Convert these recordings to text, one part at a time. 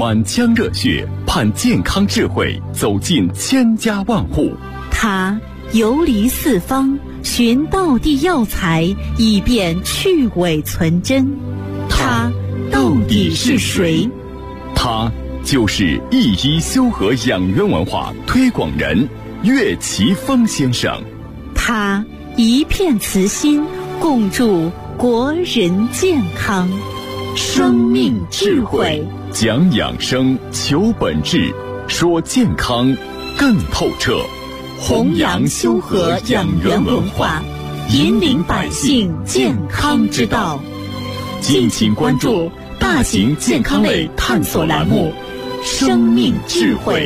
满腔热血盼健康智慧走进千家万户。 他游离四方，寻道地药材，以便去伪存真。他到底是谁？ 他就是一医修和养元文化推广人岳奇峰先生。 他一片慈心，共筑国人健康。生命智慧， 讲养生，求本质，说健康更透彻。 弘扬修和养元文化，引领百姓健康之道。敬请关注大型健康类探索栏目《生命智慧》。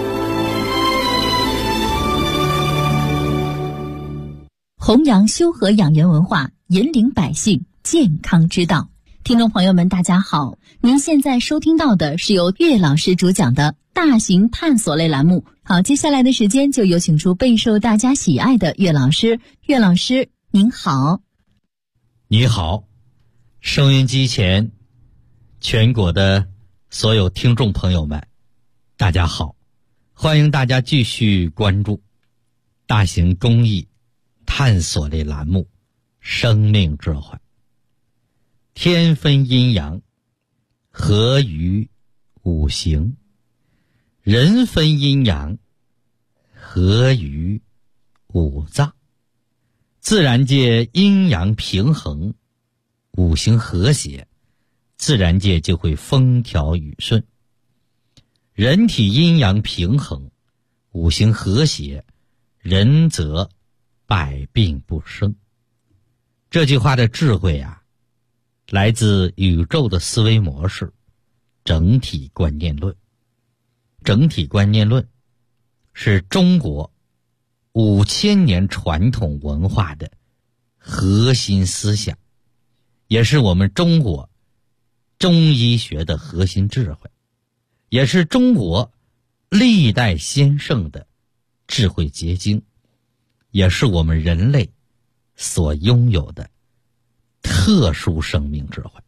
弘扬修和养元文化，引领百姓健康之道。听众朋友们，大家好，您现在收听到的是由岳老师主讲的大型探索类栏目。好，接下来的时间就有请出备受大家喜爱的岳老师。岳老师您好。 你好，收音机前全国的所有听众朋友们，大家好，欢迎大家继续关注大型公益探索类栏目《生命智慧》。天分阴阳，合于五行；人分阴阳，合于五脏。自然界阴阳平衡，五行和谐，自然界就会风调雨顺。人体阴阳平衡，五行和谐，人则百病不生。这句话的智慧啊，来自宇宙的思维模式，整体观念论。整体观念论是中国5000年传统文化的核心思想，也是我们中国中医学的核心智慧，也是中国历代先圣的智慧结晶，也是我们人类所拥有的特殊生命智慧。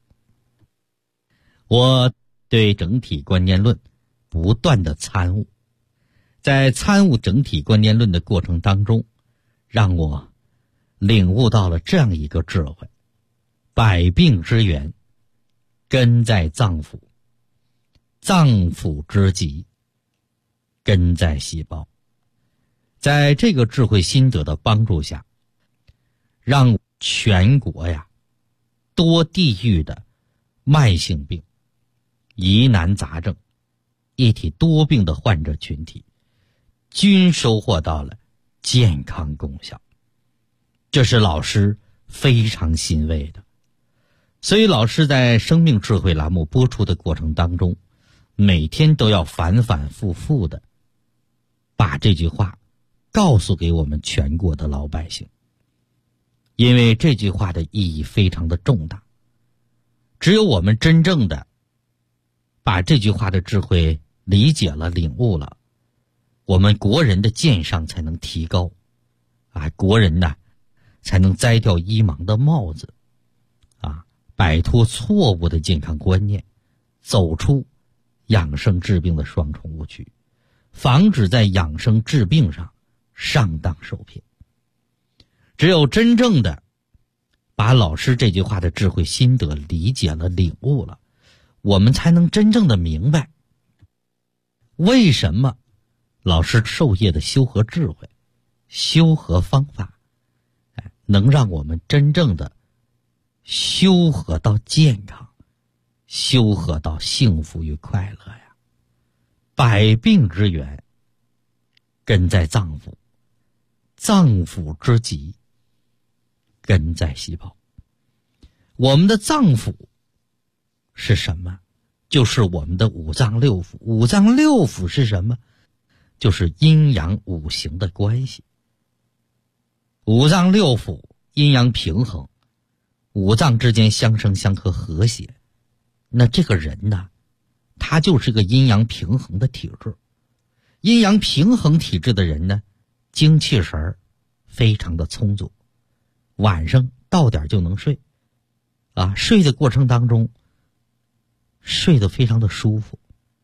我对整体观念论不断的参悟，在参悟整体观念论的过程当中，让我领悟到了这样一个智慧：百病之源根在脏腑，脏腑之疾根在细胞。在这个智慧心得的帮助下，让全国呀多地域的慢性病、疑难杂症、一体多病的患者群体均收获到了健康功效，这是老师非常欣慰的。所以老师在生命智慧栏目播出的过程当中，每天都要反反复复的把这句话告诉给我们全国的老百姓，因为这句话的意义非常的重大。只有我们真正的把这句话的智慧理解了、领悟了，我们国人的健商才能提高啊，国人呢才能摘掉医盲的帽子啊，摆脱错误的健康观念，走出养生治病的双重误区，防止在养生治病上上当受骗。只有真正的把老师这句话的智慧心得理解了、领悟了，我们才能真正的明白为什么老师授业的修和智慧、修和方法能让我们真正的修和到健康，修和到幸福与快乐呀。百病之源根在脏腑，脏腑之疾根在细胞。我们的脏腑是什么？就是我们的五脏六腑。五脏六腑是什么？就是阴阳五行的关系。五脏六腑阴阳平衡，五脏之间相生相克和谐，那这个人呢，他就是个阴阳平衡的体质。阴阳平衡体质的人呢，精气神非常的充足，晚上到点就能睡啊，睡的过程当中睡得非常的舒服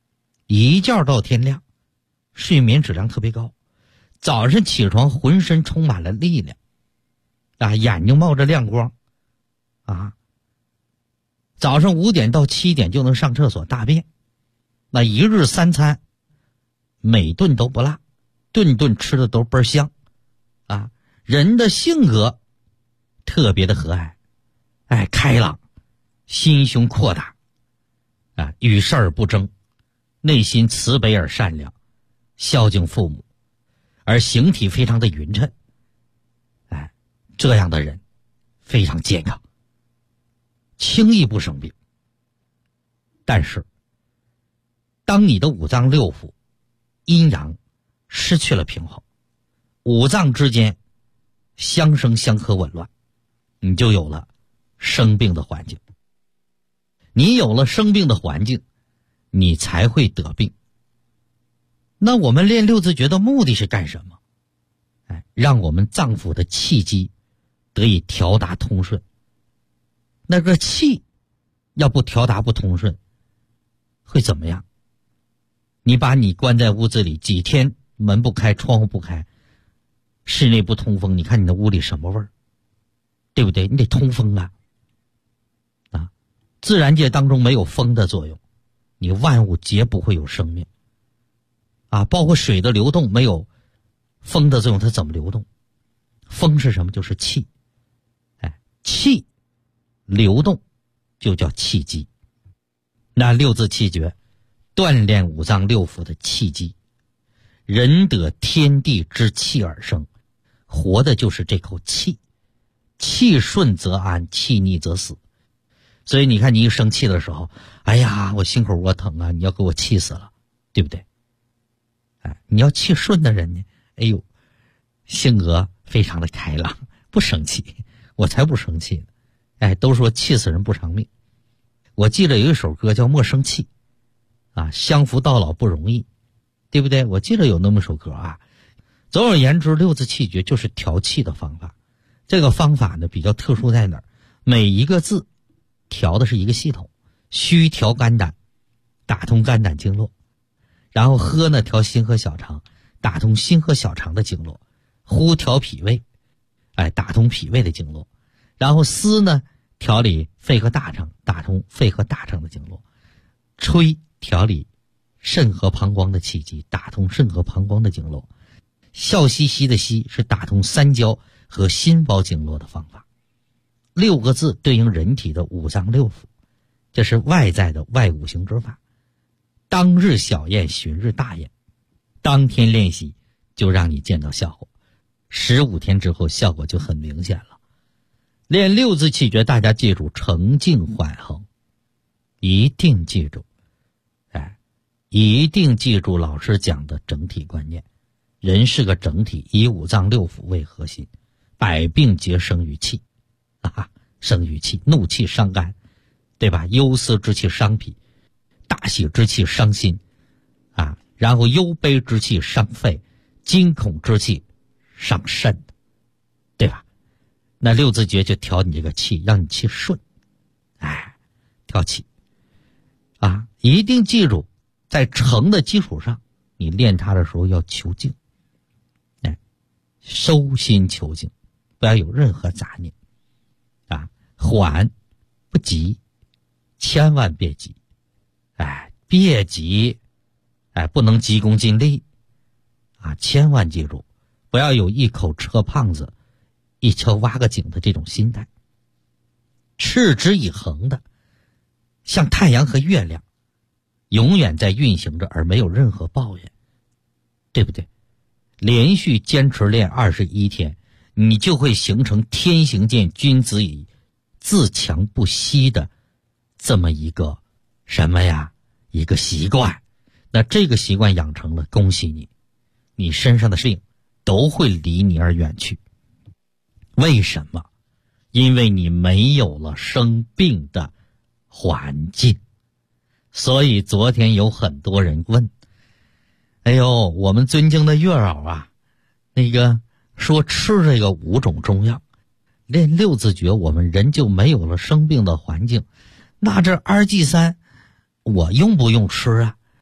一觉到天亮，睡眠质量特别高，早上起床浑身充满了力量啊，眼睛冒着亮光啊，早上5点到7点就能上厕所大便，那一日3餐每顿都不落，顿顿吃的都倍儿香啊，人的性格特别的和蔼，哎，开朗，心胸阔大啊，与世而不争，内心慈悲而善良，孝敬父母，而形体非常的匀称，哎，这样的人非常健康，轻易不生病。但是当你的五脏六腑阴阳失去了平衡，五脏之间相生相克紊乱，你就有了生病的环境。你有了生病的环境，你才会得病。那我们练六字诀的目的是干什么？哎，让我们脏腑的气机得以调达通顺。那个气要不调达不通顺，会怎么样？你把你关在屋子里几天，门不开，窗户不开，室内不通风，你看你的屋里什么味儿？对不对？你得通风啊！啊，自然界当中没有风的作用，你万物皆不会有生命啊！包括水的流动没有风的作用，它怎么流动？风是什么？就是气。哎，气流动就叫气机。那六字气诀锻炼五脏六腑的气机，人得天地之气而生，活的就是这口气。气顺则安，气逆则死。所以你看，你一生气的时候，哎呀，我心口窝疼啊，你要给我气死了，对不对？哎，你要气顺的人呢，哎呦，性格非常的开朗，不生气，我才不生气呢。哎，都说气死人不偿命。我记得有一首歌叫《莫生气》啊，相扶到老不容易，对不对？我记得有那么首歌啊。总而言之，六字气诀就是调气的方法。这个方法呢比较特殊在哪儿？每一个字调的是一个系统，虚调肝胆，打通肝胆经络；然后喝呢调心和小肠，打通心和小肠的经络；呼调脾胃，哎，打通脾胃的经络；然后思呢调理肺和大肠，打通肺和大肠的经络；吹调理肾和膀胱的气机，打通肾和膀胱的经络；笑嘻嘻的嘻是打通三焦和心包经络的方法。6个字对应人体的五脏六腑，这是外在的外五行之法。当日小验，旬日大验，当天练习就让你见到效果，15天之后效果就很明显了。练六字气诀，大家记住沉静缓衡，一定记住，哎，一定记住老师讲的整体观念。人是个整体，以五脏六腑为核心，百病皆生于气啊，生于气。怒气伤肝，对吧？忧思之气伤脾，大喜之气伤心啊，然后忧悲之气伤肺，惊恐之气伤肾，对吧？那六字诀就调你这个气，让你气顺，哎，调气啊，一定记住，在诚的基础上，你练它的时候要求静，哎，收心求静，不要有任何杂念啊，缓不急，千万别急，哎，别急，哎，不能急功近利啊，千万记住，不要有一口吃个胖子一锹挖个井的这种心态，持之以恒的，像太阳和月亮，永远在运行着，而没有任何抱怨，对不对？连续坚持练21天，你就会形成天行健，君子以自强不息的这么一个什么呀？一个习惯。那这个习惯养成了，恭喜你，你身上的病都会离你而远去。为什么？因为你没有了生病的环境。所以昨天有很多人问，哎呦，我们尊敬的月老啊，那个说吃这个5种中药，练六字诀，我们人就没有了生病的环境。那这2G3我用不用吃啊？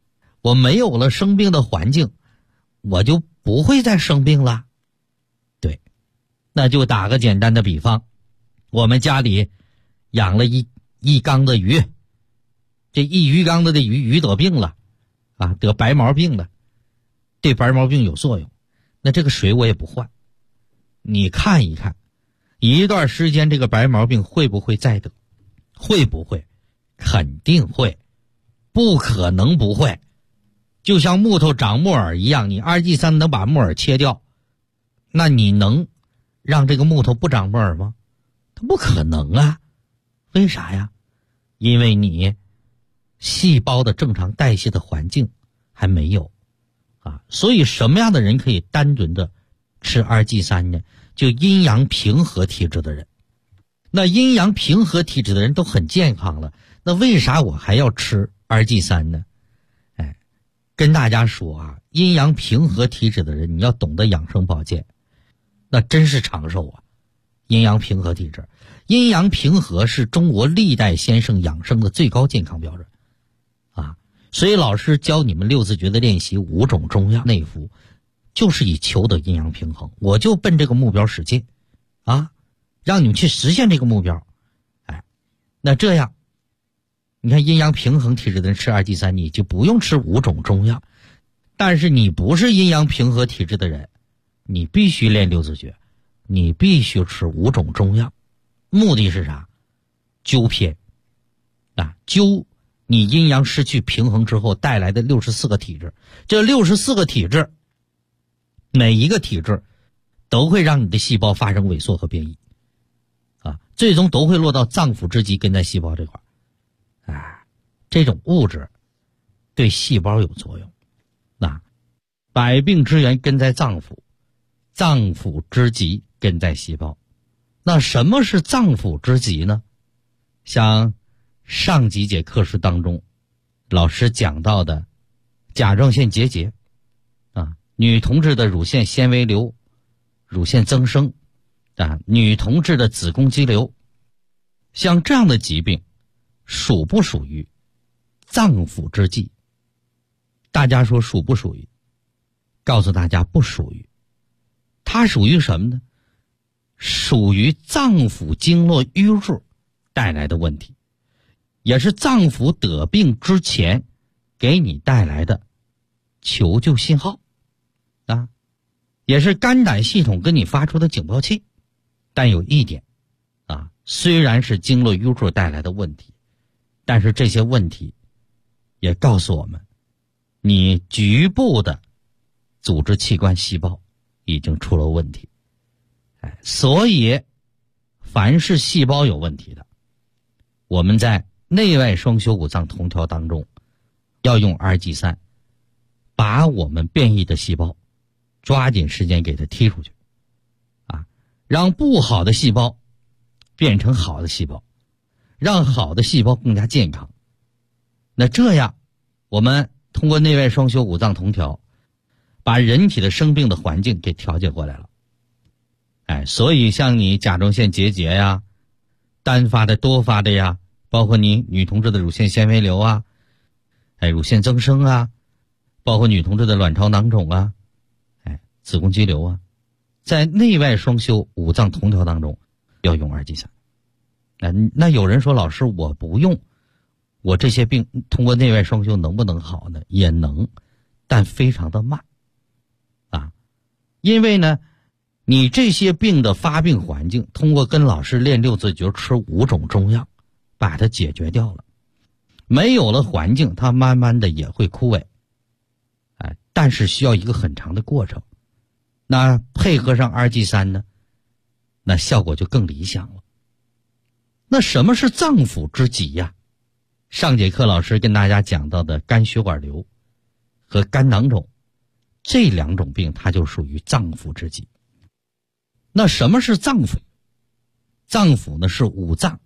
我没有了生病的环境，我就不会再生病了。对，那就打个简单的比方，我们家里养了一缸的鱼，这一鱼缸的鱼得病了啊，得白毛病了，对白毛病有作用，那这个水我也不换。你看一看，一段时间这个白毛病会不会再得？会不会？肯定会，不可能不会。就像木头长木耳一样，你2G3能把木耳切掉，那你能让这个木头不长木耳吗？它不可能啊。为啥呀？因为你细胞的正常代谢的环境还没有啊。所以什么样的人可以单纯的吃2G3呢？就阴阳平和体质的人。那阴阳平和体质的人都很健康了，那为啥我还要吃2G3呢？跟大家说啊，阴阳平和体质的人，你要懂得养生保健，那真是长寿啊。阴阳平和体质，阴阳平和是中国历代先生养生的最高健康标准啊。所以老师教你们6字诀的练习5种中药内服，就是以求得阴阳平衡，我就奔这个目标使劲啊，让你们去实现这个目标。那这样你看阴阳平衡体质的人吃2G3，你就不用吃5种中药。但是你不是阴阳平和体质的人，你必须练6字诀，你必须吃5种中药。目的是啥？纠偏啊，纠你阴阳失去平衡之后带来的64个体质。这64个体质，每一个体质都会让你的细胞发生萎缩和变异啊，最终都会落到脏腑之极根在细胞这块。这种物质对细胞有作用。那百病之源根在脏腑，脏腑之极根在细胞。那什么是脏腑之极呢？像上几节课时当中老师讲到的甲状腺结节啊，女同志的乳腺纤维瘤、乳腺增生啊，女同志的子宫肌瘤，像这样的疾病属不属于脏腑之疾？大家说属不属于？告诉大家不属于。它属于什么呢？属于脏腑经络淤弱带来的问题，也是脏腑得病之前给你带来的求救信号啊，也是肝胆系统跟你发出的警报器。但有一点啊，虽然是经络淤弱带来的问题，但是这些问题也告诉我们，你局部的组织器官细胞已经出了问题。所以凡是细胞有问题的，我们在内外双修5脏同调当中要用2G3，把我们变异的细胞抓紧时间给它踢出去啊，让不好的细胞变成好的细胞，让好的细胞更加健康。那这样我们通过内外双修5脏同调，把人体的生病的环境给调节过来了。所以像你甲状腺结节呀，单发的多发的呀，包括你女同志的乳腺纤维瘤啊，乳腺增生啊，包括女同志的卵巢囊肿啊，子宫肌瘤啊，在内外双修5脏同调当中要用2G3。那有人说老师我不用，我这些病通过内外双修能不能好呢？也能，但非常的慢啊。因为呢你这些病的发病环境通过跟老师练6字诀吃5种中药把它解决掉了，没有了环境它慢慢的也会枯萎，但是需要一个很长的过程。那配合上2G3呢，那效果就更理想了。那什么是脏腑之疾呀？上节课老师跟大家讲到的肝血管瘤和肝囊肿，这2种病它就属于脏腑之疾。那什么是脏腑？脏腑呢是5脏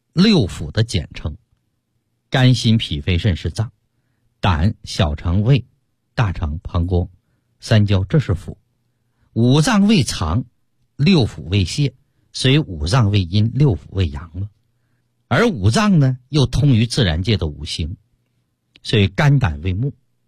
6腑的简称，肝心脾肺肾是脏，胆小肠胃大肠膀胱三焦这是腑。5脏为藏，6腑为泄，所以5脏为阴，6腑为阳了。而5脏呢又通于自然界的5行，所以肝胆为木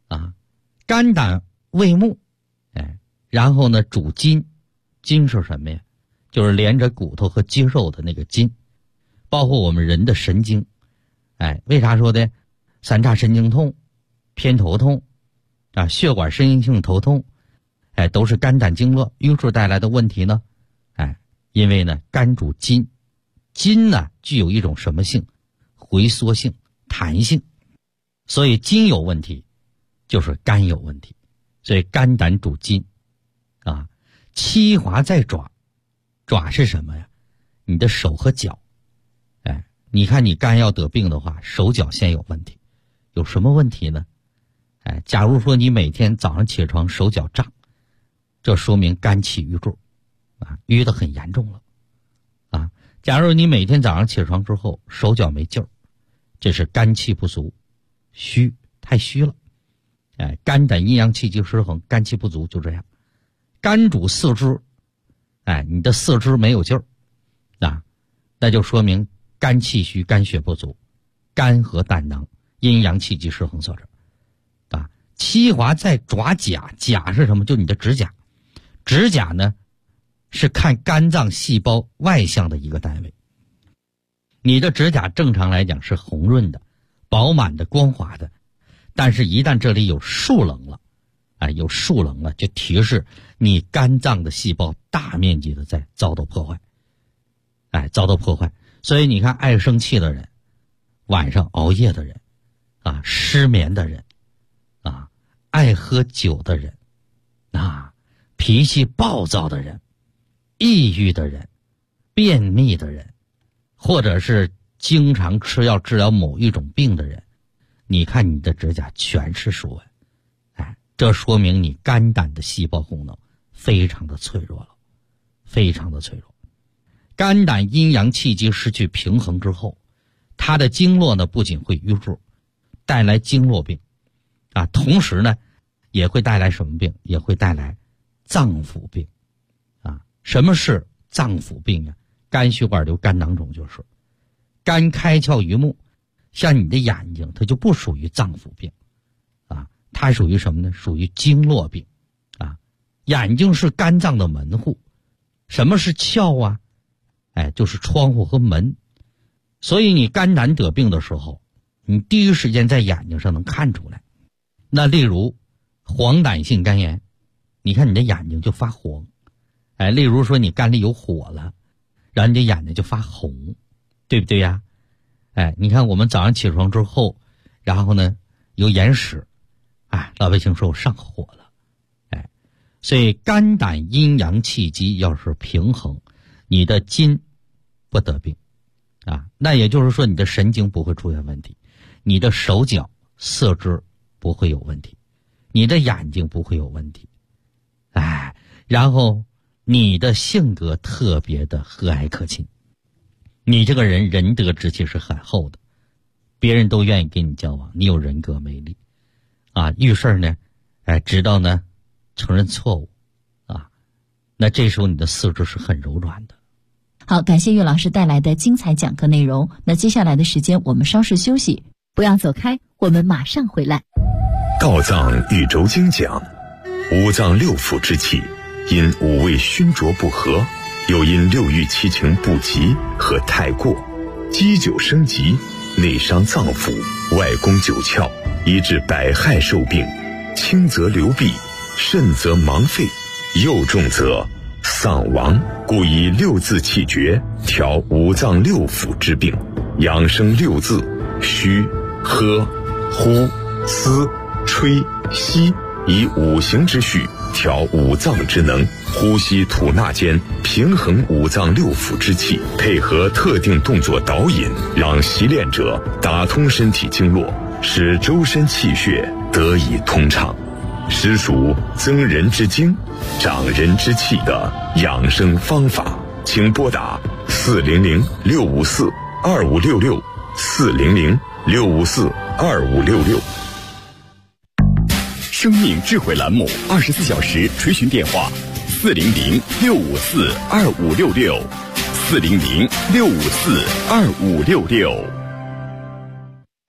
啊。肝胆为木，然后呢主筋，筋是什么呀？就是连着骨头和肌肉的那个筋，包括我们人的神经。为啥说的三叉神经痛、偏头痛啊、血管神经性头痛，都是肝胆经络瘀滞带来的问题呢？因为呢肝主筋，筋呢具有一种什么性？回缩性、弹性，所以筋有问题就是肝有问题，所以肝胆主筋啊。七华在爪，爪是什么呀？你的手和脚。你看你肝要得病的话，手脚先有问题。有什么问题呢？假如说你每天早上起床手脚胀，这说明肝气瘀滞啊，瘀得很严重了啊。假如你每天早上起床之后手脚没劲儿，这是肝气不足，虚，太虚了。肝胆阴阳气机失衡，肝气不足，就这样。肝主四肢，你的四肢没有劲儿啊，那就说明肝气虚，肝血不足，肝和胆囊阴阳气机失衡所致啊。七华在爪甲，甲是什么？就你的指甲。指甲呢是看肝脏细胞外向的一个单位。你的指甲正常来讲是红润的、饱满的、光滑的，但是一旦这里有竖棱了，有竖棱了，就提示你肝脏的细胞大面积的在遭到破坏，遭到破坏。所以你看，爱生气的人，晚上熬夜的人，失眠的人，爱喝酒的人，脾气暴躁的人，抑郁的人，便秘的人，或者是经常吃药治疗某一种病的人，你看你的指甲全是竖纹，这说明你肝胆的细胞功能非常的脆弱了，非常的脆弱。肝胆阴阳气机失去平衡之后，它的经络呢不仅会瘀滞，带来经络病同时呢也会带来什么病？也会带来脏腑病什么是脏腑病啊？肝血管瘤、肝囊肿就是肝开窍于目，像你的眼睛它就不属于脏腑病它属于什么呢？属于经络病眼睛是肝脏的门户。什么是窍啊？就是窗户和门。所以你肝胆得病的时候，你第一时间在眼睛上能看出来。那例如黄疸性肝炎，你看你的眼睛就发黄。例如说你肝里有火了，然后你的眼睛就发红，对不对呀？你看我们早上起床之后，然后呢有眼屎，老百姓说我上火了。所以肝胆阴阳气机要是平衡，你的筋不得病那也就是说你的神经不会出现问题，你的手脚四肢不会有问题，你的眼睛不会有问题，然后你的性格特别的和蔼可亲，你这个人仁德之气是很厚的，别人都愿意跟你交往，你有人格魅力遇事呢知道呢承认错误那这时候你的四肢是很柔软的。 好，感谢岳老师带来的精彩讲课内容。那接下来的时间我们稍事休息，不要走开，我们马上回来。 道藏宇宙经讲，五脏六腑之气因五味熏浊不和，又因六欲七情不及和太过，积久生疾，内伤脏腑，外攻九窍，以致百害受病。轻则流弊，甚则盲废，又重则丧亡。故以六字气诀调五脏六腑之病，养生六字：虚、喝、呼、思、吹、吸，以五行之序调五脏之能，呼吸吐纳间平衡五脏六腑之气，配合特定动作导引，让习练者打通身体经络，使周身气血得以通畅，实属增人之精、长人之气的养生方法。请拨打400-6564-2566，400-6564-2566。生命智慧栏目24小时垂询电话：400-654-2566，400-654-2566。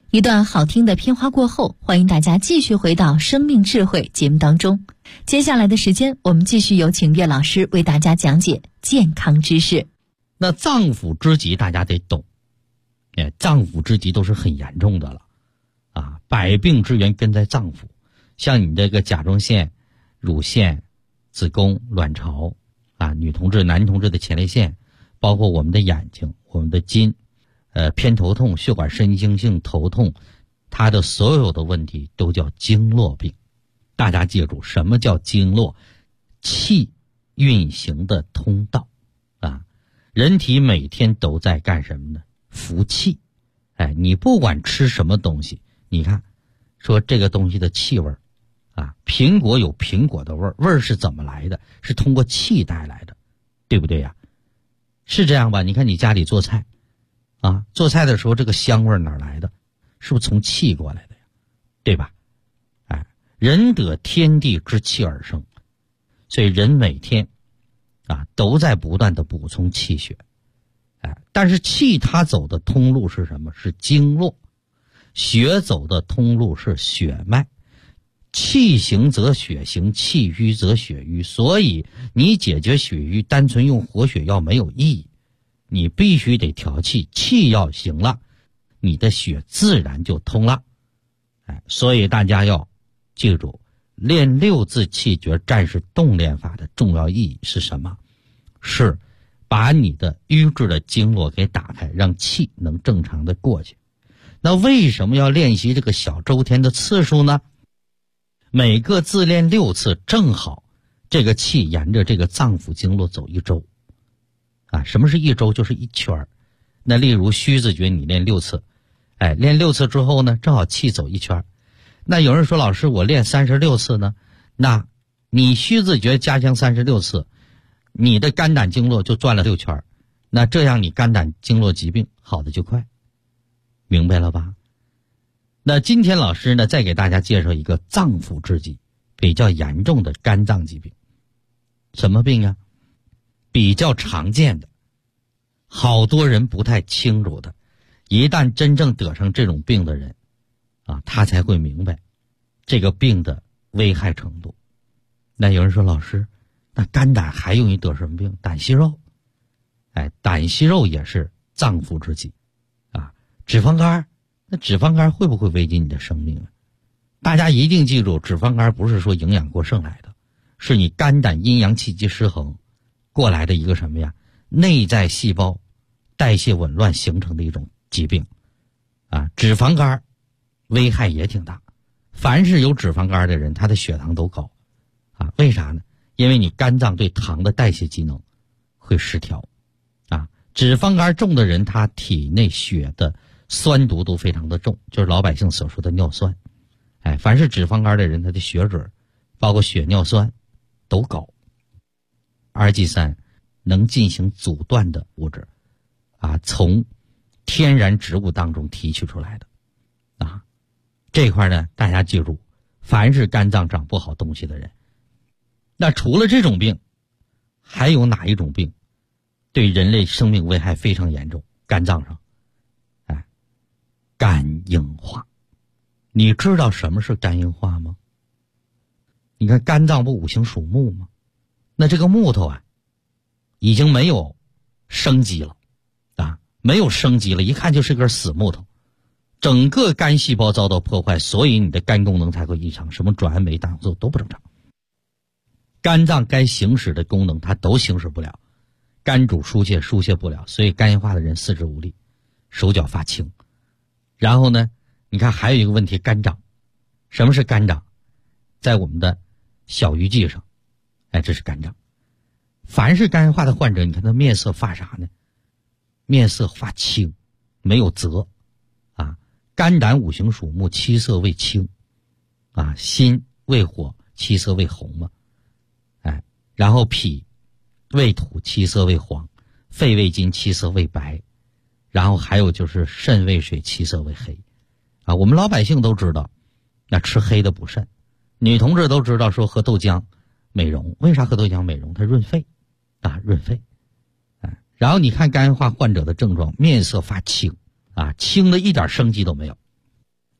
一段好听的片花过后，欢迎大家继续回到生命智慧节目当中。接下来的时间，我们继续有请岳老师为大家讲解健康知识。 那脏腑之疾大家得懂，脏腑之疾都是很严重的了啊，百病之源根在脏腑。像你这个甲状腺、乳腺、子宫、卵巢啊，女同志、男同志的前列腺，包括我们的眼睛、我们的筋，偏头痛、血管神经性头痛，它的所有的问题都叫经络病。大家记住，什么叫经络？气运行的通道啊。人体每天都在干什么呢？服气。你不管吃什么东西，你看说这个东西的气味啊，苹果有苹果的味儿，味儿是怎么来的？是通过气带来的，对不对呀？是这样吧？你看你家里做菜啊，做菜的时候这个香味哪来的？是不是从气过来的呀？对吧？人得天地之气而生，所以人每天啊都在不断的补充气血。但是气它走的通路是什么？是经络。血走的通路是血脉。气行则血行，气瘀则血瘀。所以你解决血瘀单纯用活血药没有意义，你必须得调气，气要行了，你的血自然就通了。所以大家要记住，练六字气诀战士动练法的重要意义是什么？是把你的瘀滞的经络给打开，让气能正常的过去。那为什么要练习这个小周天的次数呢？每个自练6次，正好这个气沿着这个脏腑经络走1周啊。什么是1周？就是1圈。那例如虚字诀你练6次，练6次之后呢，正好气走1圈。那有人说，老师我练36次呢，那你虚字诀加强36次，你的肝胆经络就转了6圈，那这样你肝胆经络疾病好的就快，明白了吧？那今天老师呢，再给大家介绍一个脏腑之疾，比较严重的肝脏疾病。什么病啊？比较常见的，好多人不太清楚的，一旦真正得上这种病的人啊，他才会明白这个病的危害程度。那有人说，老师，那肝胆还容易得什么病？胆息肉。胆息肉也是脏腑之疾啊。脂肪肝，那脂肪肝会不会危及你的生命啊？大家一定记住，脂肪肝不是说营养过剩来的，是你肝胆阴阳气机失衡过来的一个什么呀？内在细胞代谢紊乱形成的一种疾病啊。脂肪肝危害也挺大，凡是有脂肪肝的人，他的血糖都高啊。为啥呢？因为你肝脏对糖的代谢机能会失调啊。脂肪肝重的人，他体内血的酸度都非常的重，就是老百姓所说的尿酸。凡是脂肪肝的人，他的血脂包括血尿酸都高。RG3 能进行阻断的物质啊，从天然植物当中提取出来的啊。这块呢，大家记住，凡是肝脏长不好东西的人，那除了这种病，还有哪一种病对人类生命危害非常严重？肝脏上肝硬化。你知道什么是肝硬化吗？你看肝脏不五行属木吗？那这个木头啊，已经没有生机了啊，没有生机了，一看就是根死木头，整个肝细胞遭到破坏，所以你的肝功能才会异常，什么转氨酶、胆红素都不正常。肝脏该行使的功能它都行使不了，肝主疏泄，疏泄不了，所以肝硬化的人四肢无力，手脚发青。然后呢，你看还有一个问题，肝长。什么是肝长？在我们的小鱼际上，这是肝长。凡是肝硬化的患者，你看他面色发啥呢？面色发青，没有泽啊。肝胆五行属木，七色为青啊，心为火，七色为红嘛。然后脾为土，七色为黄，肺为金，七色为白，然后还有就是肾为水，七色为黑啊。我们老百姓都知道，那吃黑的补肾，女同志都知道说喝豆浆美容。为啥喝豆浆美容？它润肺啊，润肺。然后你看肝硬化患者的症状，面色发青啊，青的一点生机都没有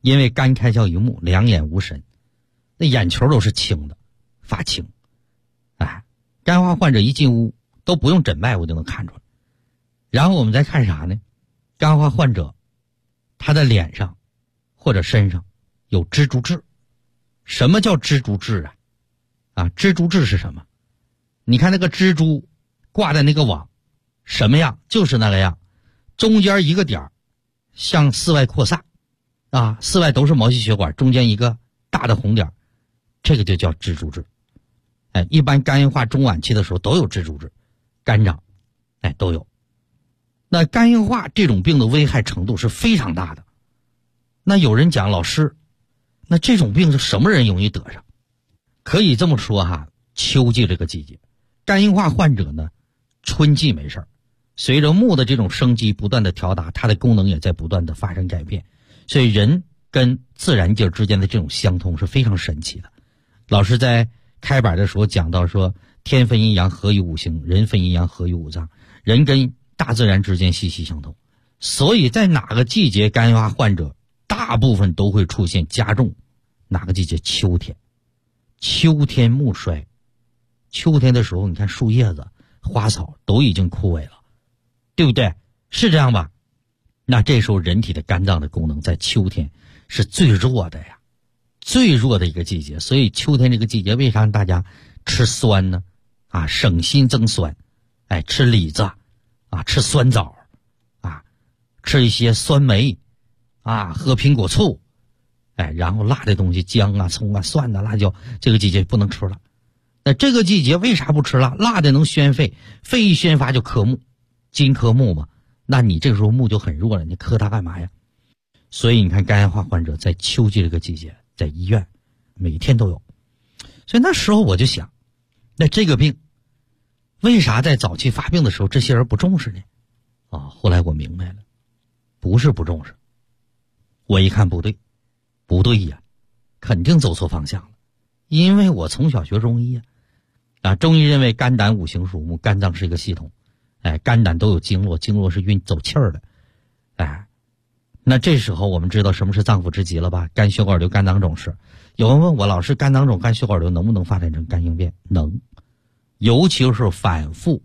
因为肝开窍于目，两眼无神，那眼球都是青的，发青。肝硬化患者一进屋都不用诊脉我就能看出来。然后我们再看啥呢？肝硬化患者他的脸上或者身上有蜘蛛痣。什么叫蜘蛛痣啊？蜘蛛痣是什么？你看那个蜘蛛挂在那个网什么样？就是那个样，中间一个点向四外扩散四外都是毛细血管，中间一个大的红点，这个就叫蜘蛛痣。一般肝硬化中晚期的时候都有蜘蛛痣，肝长都有。那肝硬化这种病的危害程度是非常大的。那有人讲，老师，那这种病是什么人容易得上？可以这么说秋季这个季节，肝硬化患者呢，春季没事，随着木的这种生机不断的调达，它的功能也在不断的发生改变，所以人跟自然界之间的这种相通是非常神奇的。老师在开板的时候讲到说，天分阴阳合于五行，人分阴阳合于五脏，人跟大自然之间息息相通。所以在哪个季节肝硬化患者大部分都会出现加重？哪个季节？秋天。秋天木衰，秋天的时候你看树叶子花草都已经枯萎了，对不对？是这样吧？那这时候人体的肝脏的功能在秋天是最弱的呀，最弱的一个季节。所以秋天这个季节为啥让大家吃酸呢？省心增酸，吃李子吃酸枣吃一些酸梅喝苹果醋，然后辣的东西姜葱蒜辣椒这个季节不能吃了。那这个季节为啥不吃辣？辣的能宣肺，肺一宣发就克木，金克木嘛，那你这个时候木就很弱了，你克它干嘛呀？所以你看肝硬化患者在秋季这个季节在医院每天都有。所以那时候我就想，那这个病为啥在早期发病的时候这些人不重视呢？后来我明白了，不是不重视，我一看不对呀，肯定走错方向了。因为我从小学中医中医认为肝胆五行属木，肝脏是一个系统，肝胆都有经络，经络是走气儿的，那这时候我们知道什么是脏腑之疾了吧？肝血管瘤、肝囊肿是。有人问我，老师，肝囊肿、肝血管瘤能不能发展成肝硬变？能，尤其是反复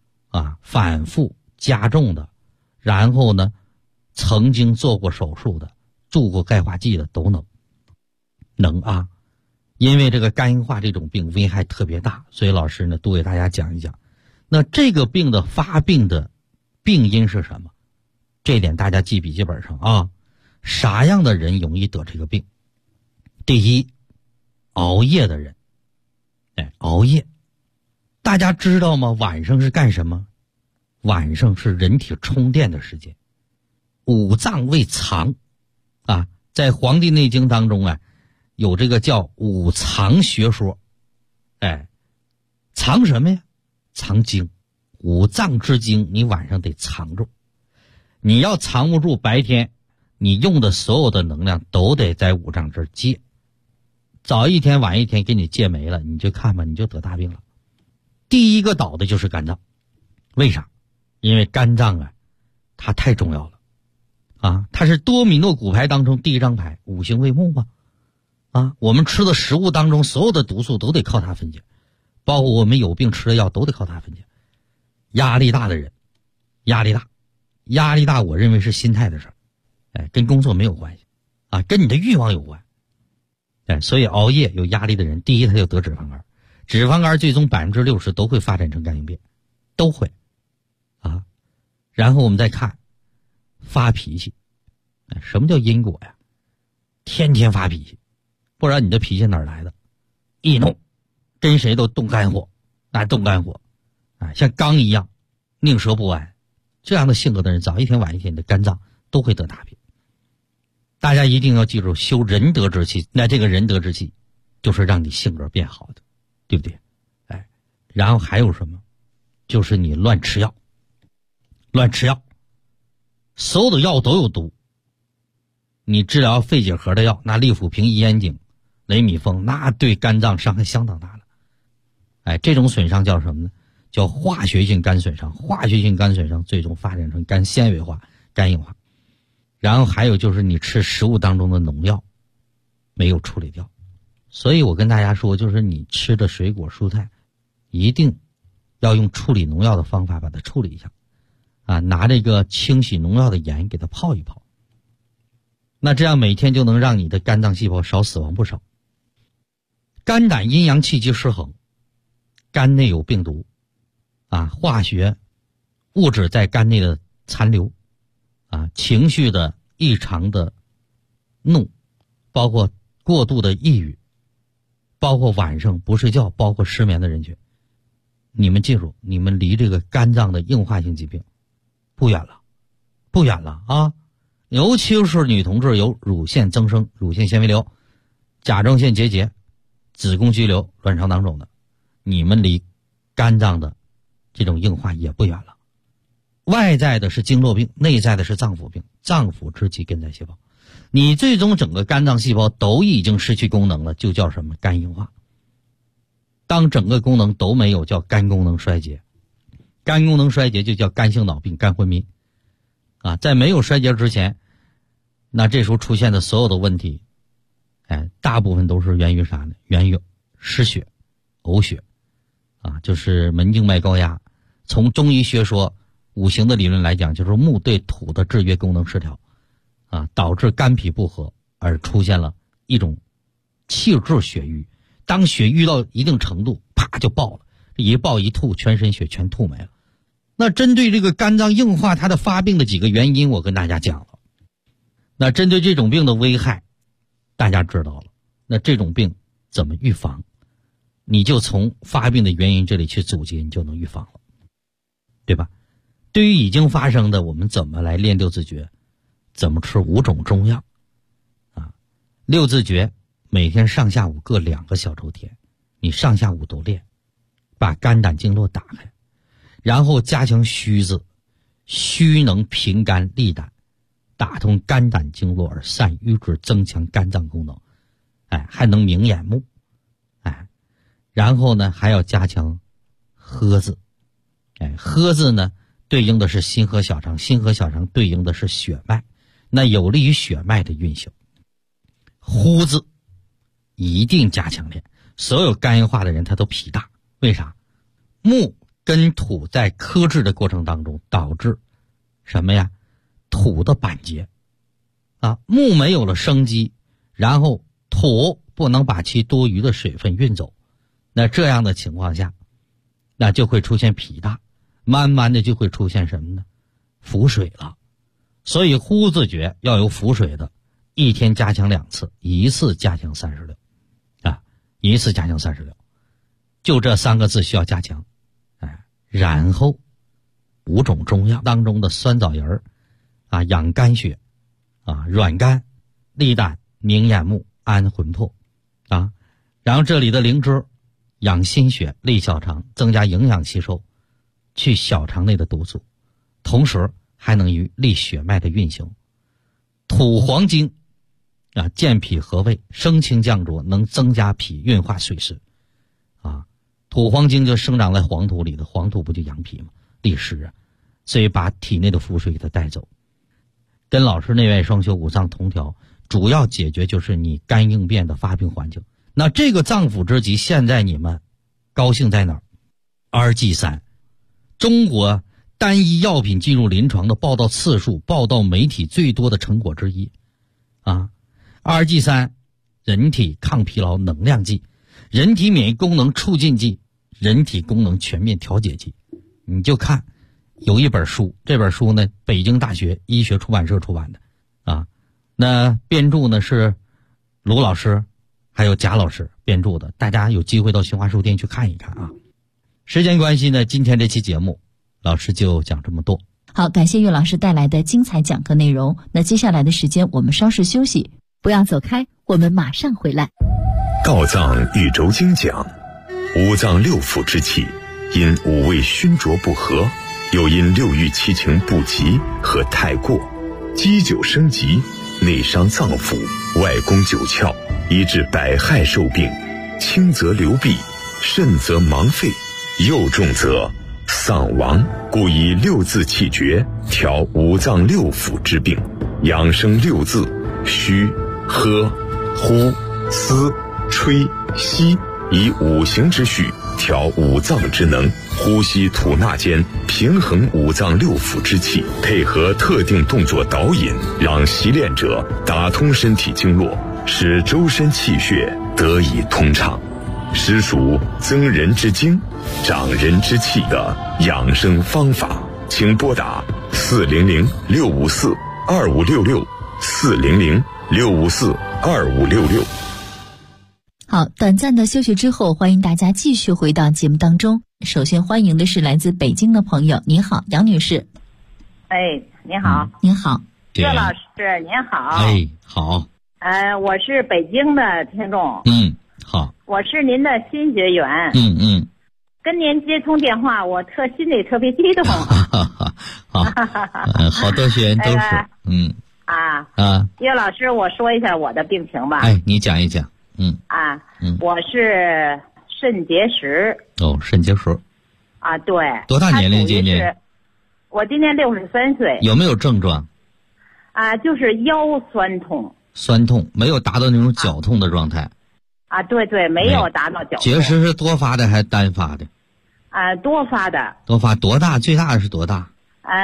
加重的，然后呢，曾经做过手术的，注过钙化剂的都能因为这个肝硬化这种病危害特别大，所以老师呢多给大家讲一讲。那这个病的发病的病因是什么？这点大家记笔记本上啥样的人容易得这个病？第一，熬夜的人。熬夜，大家知道吗？晚上是干什么？晚上是人体充电的时间。五脏为藏在《黄帝内经》当中有这个叫五藏学说。藏什么呀？藏精。五脏之精你晚上得藏住，你要藏不住，白天你用的所有的能量都得在五脏这儿借，早一天晚一天给你借没了，你就看吧，你就得大病了。第一个倒的就是肝脏。为啥？因为肝脏它太重要了它是多米诺骨牌当中第一张牌，五行为木嘛我们吃的食物当中所有的毒素都得靠它分解，包括我们有病吃的药都得靠它分解。压力大的人，压力大我认为是心态的事儿，跟工作没有关系跟你的欲望有关。所以熬夜有压力的人，第一他就得脂肪肝，脂肪肝最终60%都会发展成肝硬变，都会然后我们再看发脾气。什么叫因果呀？天天发脾气，不然你的脾气哪儿来的？易怒，跟谁都动肝火，动肝火像刚一样宁折不弯，这样的性格的人早一天晚一天你的肝脏都会得大病。大家一定要记住，修仁德之气，那这个仁德之气就是让你性格变好的，对不对？然后还有什么？就是你乱吃药，所有的药都有毒。你治疗肺结核的药，那利辅平、益烟肼、雷米风，那对肝脏伤害相当大了。这种损伤叫什么呢？叫化学性肝损伤。化学性肝损伤最终发展成肝纤维化、肝硬化。 然后还有就是你吃食物当中的农药没有处理掉。所以我跟大家说，就是你吃的水果蔬菜一定要用处理农药的方法把它处理一下啊，拿这个清洗农药的盐给它泡一泡，那这样每天就能让你的肝脏细胞少死亡不少。肝胆阴阳气机失衡，肝内有病毒啊，化学物质在肝内的残留啊，情绪的异常的怒，包括过度的抑郁，包括晚上不睡觉，包括失眠的人群，你们记住，你们离这个肝脏的硬化性疾病不远了啊！尤其是女同志有乳腺增生、乳腺纤维瘤、甲状腺结节、子宫肌瘤、卵巢囊肿的，你们离肝脏的这种硬化也不远了。外在的是经络病，内在的是脏腑病，脏腑之疾根在细胞。你最终整个肝脏细胞都已经失去功能了，就叫什么？肝硬化。当整个功能都没有，叫肝功能衰竭。肝功能衰竭就叫肝性脑病、肝昏迷啊。在没有衰竭之前，那这时候出现的所有的问题，大部分都是源于啥呢？源于失血、呕血啊，就是门静脉高压。从中医学说五行的理论来讲，就是木对土的制约功能失调啊，导致肝脾不和，而出现了一种气滞血瘀。当血瘀到一定程度，啪就爆了，一爆一吐，全身血全吐没了。那针对这个肝脏硬化它的发病的几个原因，我跟大家讲了。那针对这种病的危害大家知道了，那这种病怎么预防？你就从发病的原因这里去阻截，你就能预防了，对吧？对于已经发生的，我们怎么来练六字诀？怎么吃5种中药啊？六字诀每天上下午各2个小周天，你上下午都练，把肝胆经络打开，然后加强虚字，虚能平肝利胆，打通肝胆经络而散瘀滞，增强肝脏功能，还能明眼目，然后呢还要加强喝字，喝字呢对应的是心和小肠，心和小肠对应的是血脉，那有利于血脉的运行。呼字一定加强练，所有肝硬化的人他都脾大，为啥？木跟土在克制的过程当中导致什么呀？土的板结啊，木没有了生机，然后土不能把其多余的水分运走，那这样的情况下，那就会出现脾大，慢慢的就会出现什么呢？腹水了。所以呼字诀要有腹水的，一天加强2次，一次加强36啊，一次加强36，就这3个字需要加强。然后5种中药当中的酸枣仁啊，养肝血啊，软肝利胆明眼目安魂魄啊，然后这里的灵芝养心血利小肠，增加营养吸收，去小肠内的毒素，同时还能于利血脉的运行。土黄精啊，健脾和胃，升清降浊，能增加脾运化水湿啊。土黄精就生长在黄土里的，黄土不就养脾吗？利湿啊，所以把体内的腹水给它带走。跟老师内外双修五脏同调，主要解决就是你肝硬变的发病环境。那这个脏腑之疾，现在你们高兴在哪儿？RG3，中国单一药品进入临床的报道次数、报道媒体最多的成果之一啊。RG3，人体抗疲劳能量剂，人体免疫功能促进剂，人体功能全面调节剂。你就看有一本书，这本书呢北京大学医学出版社出版的啊，那编著呢是卢老师还有贾老师编著的，大家有机会到新华书店去看一看啊。时间关系呢，今天这期节目老师就讲这么多。 好，感谢岳老师带来的精彩讲课内容。那接下来的时间我们稍事休息，不要走开，我们马上回来。 道藏宇宙经讲，五脏六腑之气因五味熏灼不和，又因六欲七情不及和太过，积久生疾，内伤脏腑，外攻九窍，以致百害受病，轻则流弊，甚则盲废，又重则丧亡。故以六字气诀调五脏六腑之病。 养生6字：虚、喝、呼、思、吹、吸，以5行之序调5脏之能，呼吸吐纳间平衡5脏6腑之气，配合特定动作导引，让习练者打通身体经络，使周身气血得以通畅，实属增人之精、长人之气的养生方法。请拨打400-654-2566 400-654-2566。 好，短暂的休息之后，欢迎大家继续回到节目当中。首先欢迎的是来自北京的朋友，您好，杨女士。 哎，您好。 您好。 岳老师您好。 哎，好。 我是北京的听众。 好。 我是您的新学员。跟您接通电话，我心里特别激动。 好，好多学员都是。 岳老师，我说一下我的病情吧。 哎，你讲一讲。 我是肾结石。 肾结石。 对。 多大年龄今年？ 我今年63岁。 有没有症状？ 就是腰酸痛。 酸痛，没有达到那种绞痛的状态。 对，没有达到绞痛。 结石是多发的还是单发的？ 多发的。 多发多大？最大的是多大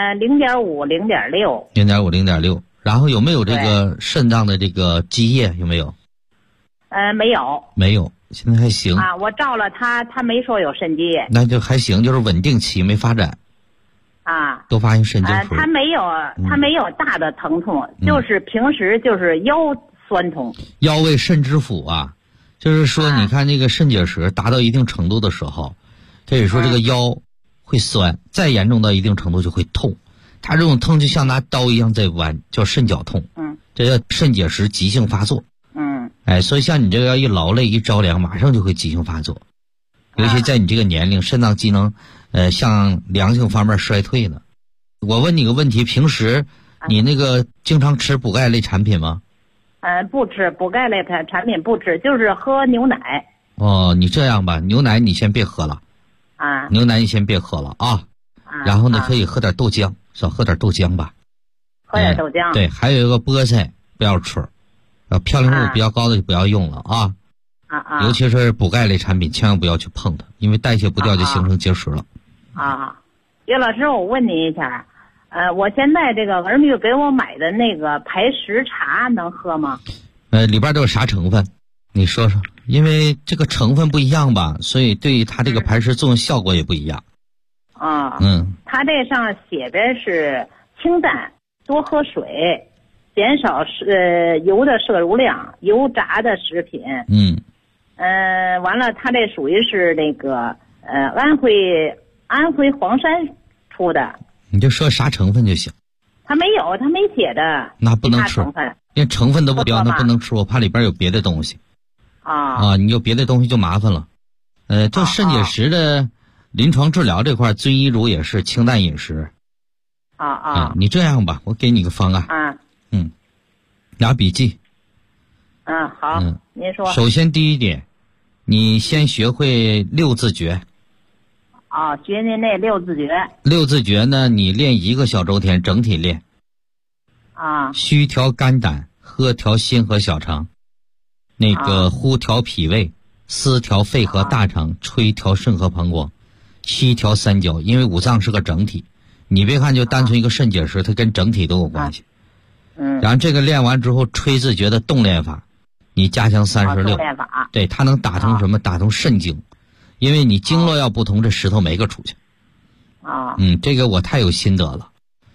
？0.5、0.6。 0.5、0.6。然后有没有这个肾脏的这个积液？有没有？ 没有。 没有，现在还行。 我照了他没说有肾积液。 那就还行，就是稳定期没发展。都发现肾结石。 他没有大的疼痛，就是平时就是腰酸痛。 腰为肾之府就是说你看那个肾结石达到一定程度的时候，这也说这个腰会酸，再严重到一定程度就会痛。它这种痛就像拿刀一样在剜，叫肾绞痛。这叫肾结石急性发作。所以像你这个要一劳累一着凉，马上就会急性发作。尤其在你这个年龄，肾脏机能向良性方面衰退了。我问你个问题，平时你那个经常吃补钙类产品吗？ 不吃补钙类产品，不吃，就是喝牛奶。 你这样吧，牛奶你先别喝了。牛奶你先别喝了然后呢，可以喝点豆浆，少喝点豆浆吧。 喝点豆浆。 对，还有一个菠菜不要吃，嘌呤物比较高的就不要用了尤其是补钙类产品，千万不要去碰它，因为代谢不掉就形成结石了。 岳老师，我问您一下，我现在这个儿女给我买的那个排石茶能喝吗？ 里边都有啥成分？你说说，因为这个成分不一样吧，所以对它这个排石作用效果也不一样。 它这上写的是清淡，多喝水，减少油的摄入量，油炸的食品。完了，它这属于是那个安徽黄山出的。 你就说啥成分就行。 它没写的。 那不能吃，因为成分都不标，那不能吃，我怕里边有别的东西。你有别的东西就麻烦了。这肾结石的临床治疗这块，遵医嘱也是清淡饮食。你这样吧，我给你个方案。拿笔记。 好。您说。 首先第一点，你先学会6字诀。 学您那6字诀。 6字诀呢，你练1个小周天，整体练。虚调肝胆，喝调心和小肠，那个呼调脾胃，思调肺和大肠，吹调肾和膀胱，吸调三焦。因为五脏是个整体，你别看就单纯一个肾结石，它跟整体都有关系。然后这个练完之后，吹字诀的动练法，你加强36。 动练法。 对，它能打通什么？打通肾经。因为你经络要不通，这石头没个出去。这个我太有心得了。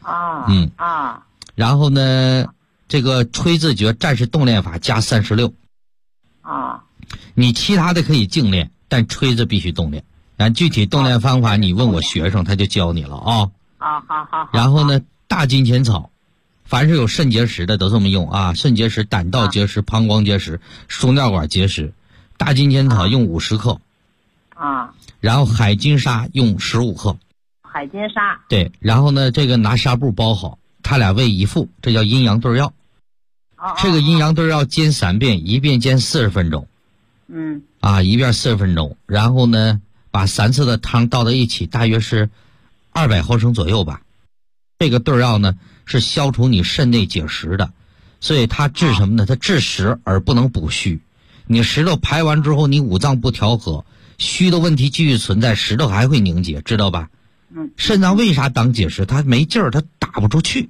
然后呢，这个吹字诀战士动练法加36。你其他的可以静练，但吹字必须动练。具体动练方法你问我学生，他就教你了好。 然后呢，大金钱草，凡是有肾结石的都这么用肾结石、胆道结石、膀胱结石、输尿管结石，大金钱草用50克。然后海金沙用15克。 海金沙。对， 然后呢，这个拿纱布包好，它俩为一副，这叫阴阳对药。这个阴阳对药煎3遍，一遍煎40分钟。一遍40分钟，然后呢，把3次的汤倒在一起，大约是200毫升左右吧。 这个对药呢是消除你肾内结石的，所以它治什么呢？它治实而不能补虚。你石头排完之后，你五脏不调和，虚的问题继续存在，石头还会凝结，知道吧？肾脏为啥当结石？它没劲儿，它打不出去。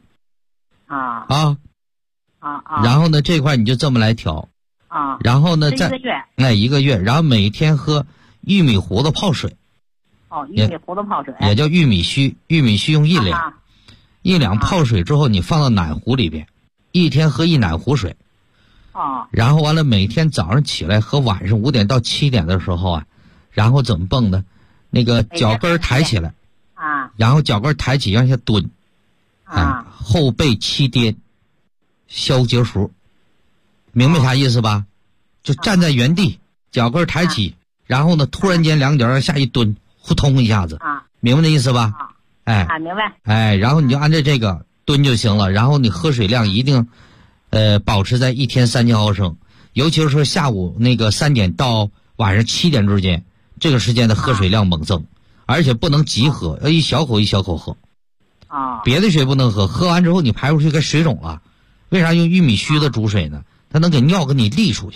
然后呢，这块你就这么来调。然后呢，再一个月，然后每天喝玉米糊子泡水。 玉米糊子泡水也叫玉米须，玉米须用1两，1两泡水之后，你放到奶壶里边，1天喝1奶壶水。然后完了，每天早上起来和晚上5点到7点的时候啊，然后怎么蹦呢？那个脚跟抬起来，然后脚跟抬起向下蹲，后背7颠，消结核，明白啥意思吧？就站在原地，脚跟抬起，然后呢，突然间2脚往下一蹲，呼通一下子，明白那意思吧？ 明白。 然后你就按照这个蹲就行了，然后你喝水量一定保持在1天3000毫升，尤其是说下午那个3点到晚上7点之间，这个时间的喝水量猛增，而且不能急喝，要一小口一小口喝。别的水不能喝，喝完之后你排出去该水肿了。为啥用玉米须的煮水呢？它能给尿给你沥出去。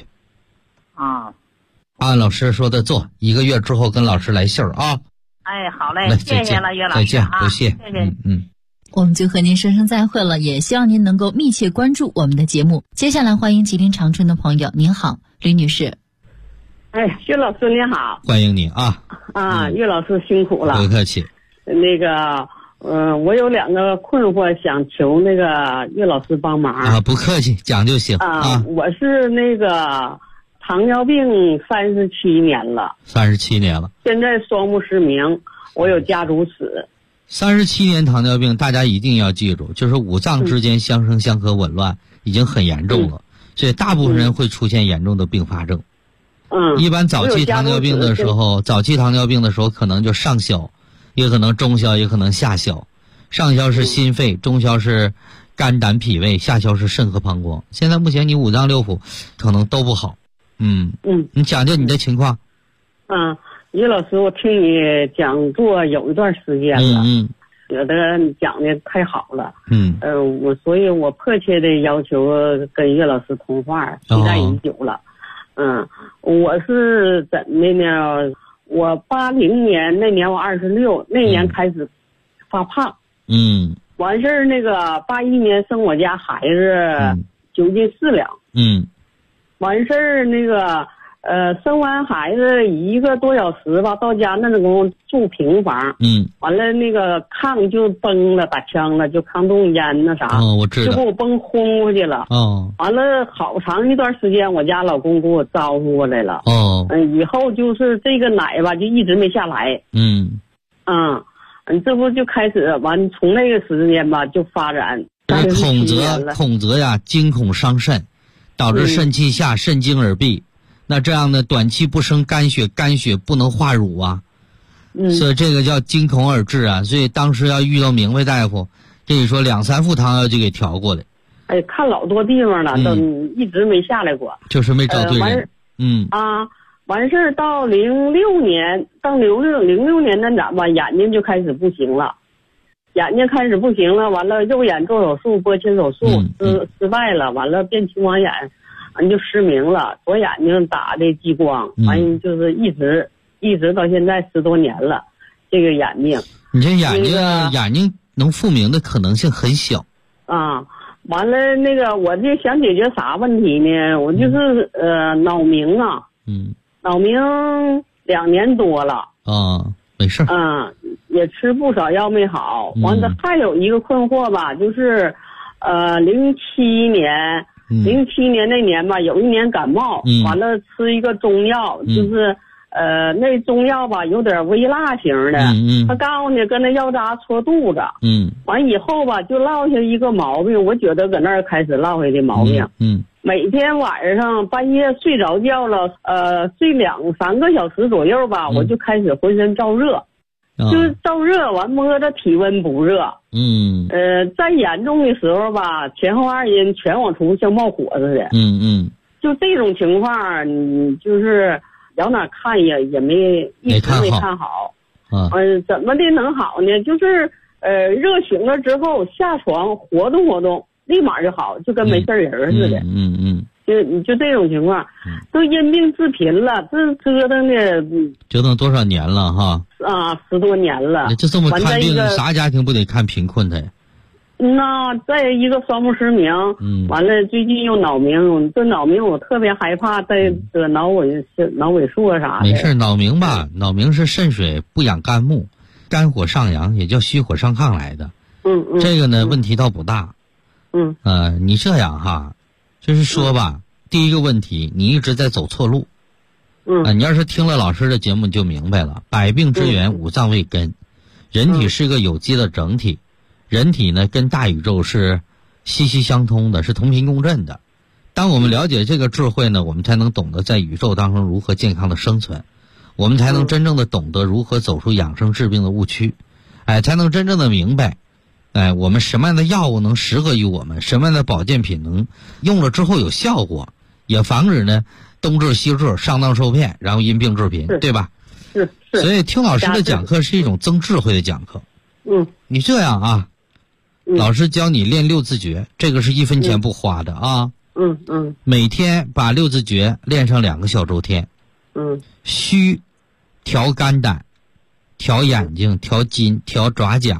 按老师说的做，1个月之后跟老师来信儿啊。 好嘞，谢谢了，岳老师。 再见，多谢。 谢谢。 我们就和您说声再会了，也希望您能够密切关注我们的节目。接下来欢迎吉林长春的朋友，您好，吕女士。 岳老师您好。 欢迎你啊。 岳老师辛苦了。 不客气。 那个我有2个困惑，想求那个岳老师帮忙。 不客气，讲就行。 我是那个糖尿病37年了。 37年了。 现在双目失明，我有家族史。 37年糖尿病，大家一定要记住，就是五脏之间相生相克紊乱，已经很严重了，所以大部分人会出现严重的并发症。一般早期糖尿病的时候，可能就上消，也可能中消，也可能下消。上消是心肺，中消是肝胆脾胃，下消是肾和膀胱。现在目前你五脏六腑可能都不好。你讲讲你的情况。 岳老师，我听你讲座有一段时间了，觉得你讲的太好了，所以我迫切的要求跟岳老师通话，期待已久了。我是怎的呢？我80年那年我26，那年开始发胖，完事儿那个81年生我家孩子9斤4两，完事儿那个。生完孩子1个多小时吧，到家那种住平房，完了那个炕就崩了，打枪了，就炕洞烟那啥， 我知道， 就给我崩轰过去了。完了好长一段时间，我家老公给我招呼过来了。以后就是这个奶吧，就一直没下来。这不就开始完，从那个时间吧就发展。 恐则呀，惊恐伤肾，导致肾气下，肾精而闭。那这样呢，短期不生肝血，肝血不能化乳啊，所以这个叫惊恐而治啊。所以当时要遇到明白大夫，跟你说2、3副汤药就给调过来。 看老多地方了，都一直没下来过， 就是没找对人。 完事儿到06年，到06年那咋吧，眼睛就开始不行了，完了右眼做手术，拨切手术失败了，完了变青光眼。完就失明了，左眼睛打的激光，完就是一直到现在10多年了，这个眼睛。 你这眼睛能复明的可能性很小。 完了那个我这想解决啥问题呢？我就是脑鸣啊，脑鸣2年多了。 没事。 也吃不少药没好。完了还有一个困惑吧，就是07年那年吧，有一年感冒，完了吃一个中药，就是那中药吧有点微辣型的，他告诉你跟那药渣戳肚子，完以后吧就落下一个毛病，我觉得搁那儿开始落下的毛病，每天晚上半夜睡着觉了，睡2、3个小时左右吧，我就开始浑身燥热。就是燥热完摸着体温不热，再严重的时候吧，前后2阴全往出像冒火似的，就这种情况，你就是摇哪看也没一直没看好，怎么的能好呢？就是热醒了之后下床活动活动，立马就好，就跟没事人似的。就这种情况，都因病致贫了，这折腾的， 折腾多少年了哈？ 啊，10多年了。 就这么看病，啥家庭不得看贫困的呀？ 那再一个双目失明，完了最近又脑鸣，这脑鸣我特别害怕，再得脑萎缩啥的。 没事，脑鸣吧，脑鸣是肾水不养肝木，肝火上扬，也叫虚火上亢来的。这个呢问题倒不大。你这样哈。就是说吧，第一个问题，你一直在走错路。你要是听了老师的节目，你就明白了。百病之源，五脏为根。人体是个有机的整体，人体呢跟大宇宙是息息相通的，是同频共振的。当我们了解这个智慧呢，我们才能懂得在宇宙当中如何健康的生存，我们才能真正的懂得如何走出养生治病的误区，才能真正的明白。我们什么样的药物能适合于我们？什么样的保健品能用了之后有效果，也防止呢东治西治、上当受骗，然后因病致贫，对吧？ 是。 所以听老师的讲课是一种增智慧的讲课。你这样啊，老师教你练6字诀，这个是1分钱不花的啊。每天把6字诀练上2个小周天。虚调肝胆，调眼睛，调筋，调爪甲。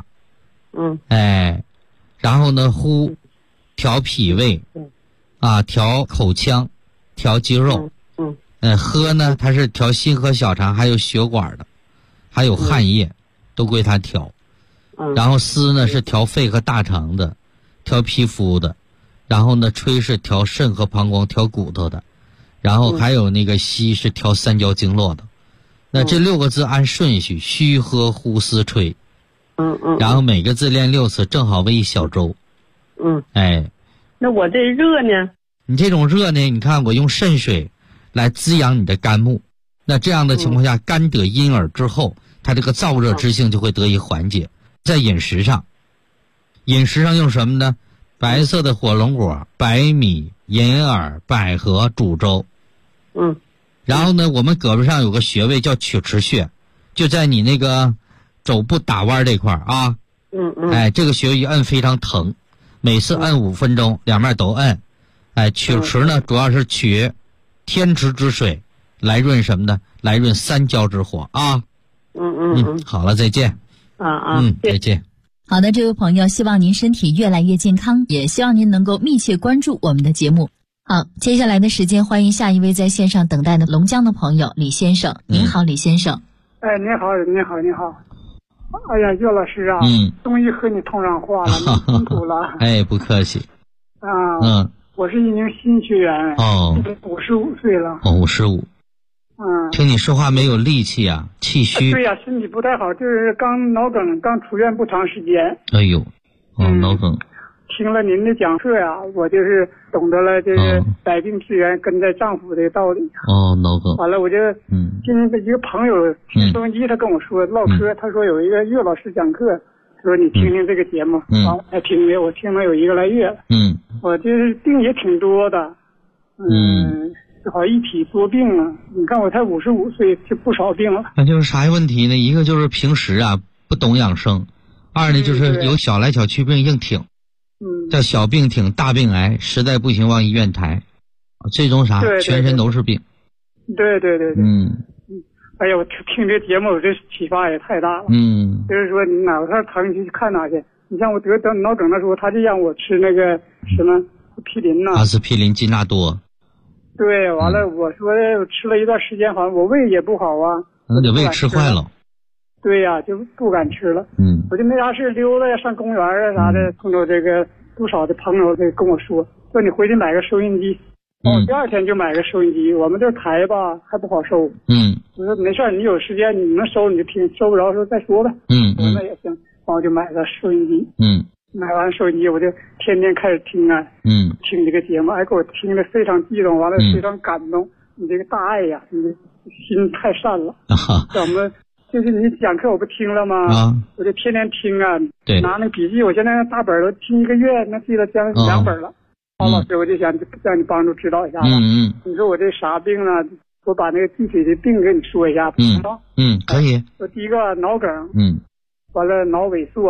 然后呢，呼调脾胃，调口腔，调肌肉。喝呢，它是调心和小肠，还有血管的，还有汗液，都归它调。然后思呢是调肺和大肠的，调皮肤的。然后呢，吹是调肾和膀胱，调骨头的。然后还有那个吸是调三焦经络的。那这6个字按顺序，虚喝呼思吹。然后每个字练6次，正好为1小周。 那我这热呢？ 你这种热呢，你看我用肾水来滋养你的肝木，那这样的情况下，肝得阴耳之后，它这个燥热之性就会得以缓解。在饮食上用什么呢？白色的火龙果、白米、银耳、百合煮粥。然后呢，我们胳膊上有个穴位叫曲池穴，就在你那个肘部打弯这块啊。这个穴位一摁非常疼，每次摁5分钟，两面都摁。曲池呢，主要是取天池之水来润什么呢？来润三焦之火啊。好了，再见。再见。 好的，这位朋友，希望您身体越来越健康，也希望您能够密切关注我们的节目。好，接下来的时间，欢迎下一位在线上等待的龙江的朋友李先生。您好，李先生。 你好。哎呀，岳老师啊，终于和你通上话了，你辛苦了。 不客气。 我是一名新学员。55岁了。 55。听你说话没有力气啊，气虚。 对呀，身体不太好，就是刚脑梗，刚出院不长时间。 脑梗。 听了您的讲课呀，我就是懂得了这个百病之源根在脏腑的道理。 脑梗。 完了，我就今天一个朋友听收音机，他跟我说唠嗑，他说有一个岳老师讲课，说你听听这个节目。我还听了，我听了有1个来月了。我这病也挺多的。好一体多病啊！你看我才55岁，就不少病了。 那就是啥问题呢？一个就是平时不懂养生，二呢就是有小来小去病硬挺。叫小病挺大病癌，实在不行往医院抬。这种全身都是病。 对。哎呀，我听这节目，我这启发也太大了。就是说你哪块疼你去看哪去。你像我得脑梗的时候，他就让我吃那个什么匹林呐。 阿司匹林、金纳多。 对，完了我说吃了一段时间，好像我胃也不好啊。 那得胃吃坏了。 对呀，就不敢吃了。我就没啥事溜达呀，上公园啊啥的，碰到这个不少的朋友跟我说你回去买个收音机。第2天就买个收音机，我们这台吧还不好收。我说没事，你有时间你能收你就听，收不着时候再说呗。我说那也行，我就买个收音机。买完收音机我就天天开始听听这个节目，给我听得非常激动，完了非常感动。你这个大爱呀，你的心太善了。怎么就是你讲课我不听了吗？我就天天听对， 拿那笔记，我现在大本都听1个月，那记了将近2本了。老师，我就想让你帮助指导一下吧。你说我这啥病呢？我把那个具体的病给你说一下， 可以。 我第一个脑梗。完了脑萎缩，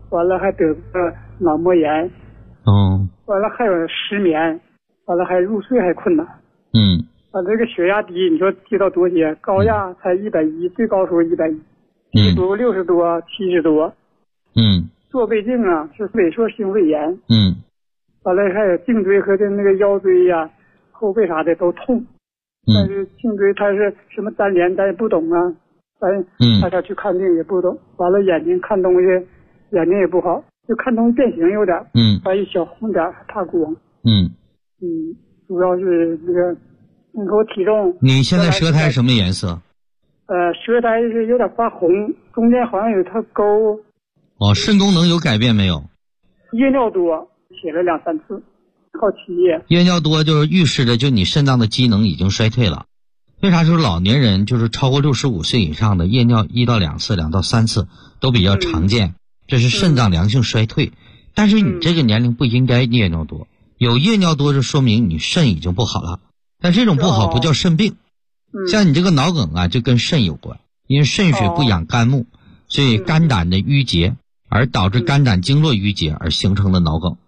完了还得个脑膜炎，完了还有失眠，完了还入睡还困难，完了这个血压低，你说低到多些？高压才110，最高时候110，低度60多、70多，做胃镜啊是萎缩性胃炎，完了还有颈椎和那个腰椎呀、后背啥的都痛，但是颈椎它是什么粘连，咱也不懂啊，大家去看病也不懂，完了眼睛看东西眼睛也不好，就看东西变形有点，还有小红点怕光，主要是那个，你说我体重， 你现在舌苔什么颜色？ 舌苔是有点发红，中间好像有条沟。 肾功能有改变没有？ 夜尿多，写了2、3次，靠7页。 夜尿多就是预示着就你肾脏的机能已经衰退了。为啥说老年人就是超过65岁以上的夜尿1到2次、2到3次都比较常见？这是肾脏良性衰退。但是你这个年龄不应该夜尿多，有夜尿多就说明你肾已经不好了。但这种不好不叫肾病，像你这个脑梗啊就跟肾有关，因为肾水不养肝木，所以肝胆的淤结而导致肝胆经络淤结而形成的脑梗。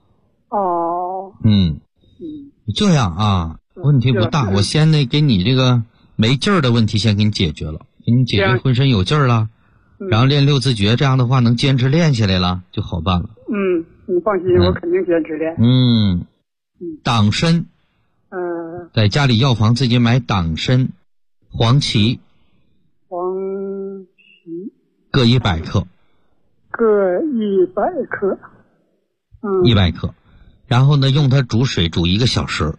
这样啊，问题不大。我先给你这个没劲儿的问题先给你解决了，给你解决浑身有劲儿了，然后练6字诀，这样的话能坚持练下来了就好办了。 你放心，我肯定坚持练。 党参，在家里药房自己买党参、黄芪，各100克， 各100克 ，100克，然后呢用它煮水煮1个小时，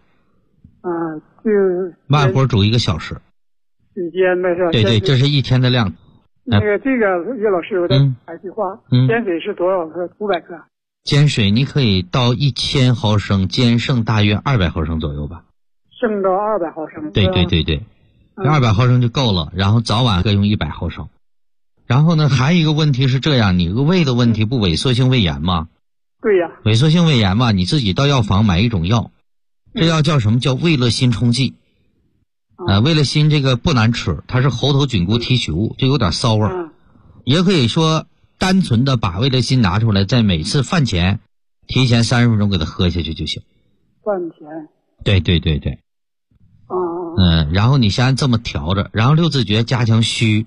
慢火煮1个小时， 时间呗是吧？ 对，这是1天的量。 这个岳老师，我再来句话，煎水是多少克？500克。 煎水你可以倒1000毫升，煎剩大约200毫升左右吧。 剩到200毫升。 对，200毫升就够了。然后早晚各用100毫升。然后呢，还有一个问题是这样，你个胃的问题不萎缩性胃炎吗？ 对呀。 萎缩性胃炎嘛，你自己到药房买一种药，这药叫什么？叫胃乐心冲剂。胃乐心这个不难吃，它是猴头菌菇提取物，就有点骚味儿。也可以说单纯的把胃乐心拿出来，在每次饭前提前30分钟给它喝下去就行。 饭前。 对。然后你先这么调着，然后6字诀加强虚。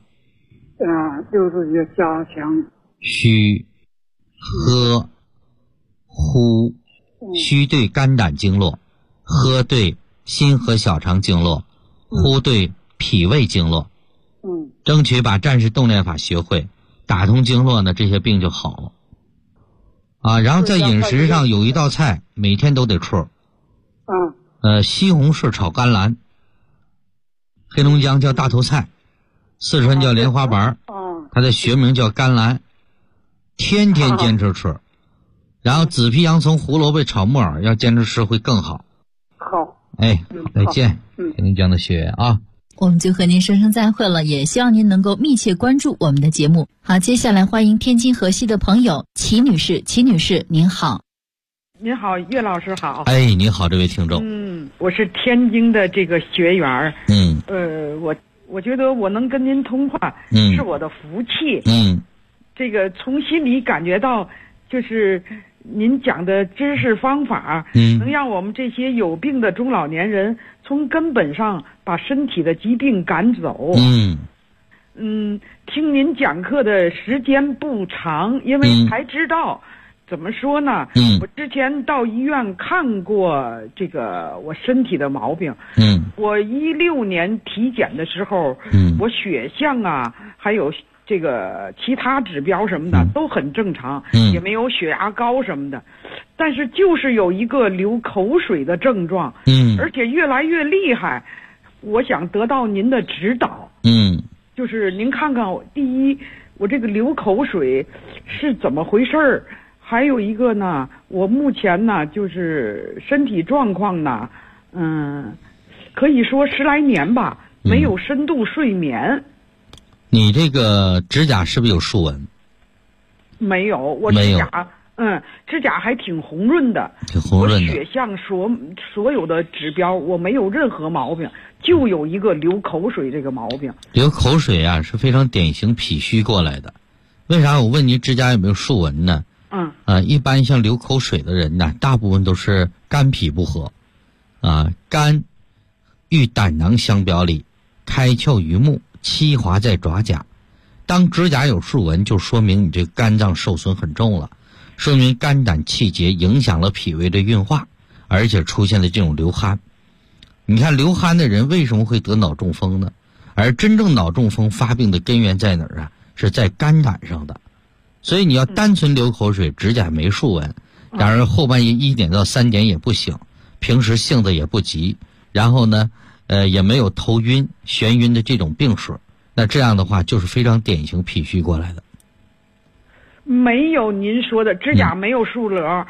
6字诀加强虚、喝、呼。虚对肝胆经络，喝对心和小肠经络，呼对脾胃经络。争取把战士动练法学会，打通经络呢，这些病就好了。然后在饮食上有一道菜每天都得吃。西红柿炒甘蓝，黑龙江叫大头菜，四川叫莲花白，它的学名叫甘蓝，天天坚持吃。然后紫皮洋葱、胡萝卜炒木耳要坚持吃会更好。 好。 再见，黑龙江的学员啊。 我们就和您说声再会了，也希望您能够密切关注我们的节目。好，接下来欢迎天津河西的朋友齐女士。齐女士您好。 您好，岳老师好。 您好，这位听众。 我是天津的这个学员。我觉得我能跟您通话，是我的福气。这个从心里感觉到，就是您讲的知识方法，能让我们这些有病的中老年人从根本上把身体的疾病赶走。听您讲课的时间不长，因为才知道。怎么说呢？我之前到医院看过这个我身体的毛病。我16年体检的时候，我血象啊，还有这个其他指标什么的都很正常，也没有血压高什么的。但是就是有一个流口水的症状，而且越来越厉害。我想得到您的指导。就是您看看，第一，我这个流口水是怎么回事儿？还有一个呢，我目前呢就是身体状况呢，可以说10来年吧，没有深度睡眠。 你这个指甲是不是有竖纹？ 没有，我指甲指甲还挺红润的，我血象所有的指标我没有任何毛病，就有一个流口水这个毛病。 流口水啊是非常典型脾虚过来的。为啥我问你指甲有没有竖纹呢？ 一般像流口水的人呢，大部分都是肝脾不和。肝与胆囊相表里，开窍于目，期滑在爪甲。当指甲有竖纹，就说明你这肝脏受损很重了，说明肝胆气结影响了脾胃的运化，而且出现了这种流汗。你看流汗的人为什么会得脑中风呢？而真正脑中风发病的根源在哪儿啊？是在肝胆上的。所以你要单纯流口水，指甲没竖纹，当然后半夜1点到3点也不醒，平时性子也不急，然后呢也没有头晕眩晕的这种病史，那这样的话就是非常典型脾虚过来的。 没有您说的指甲没有竖棱，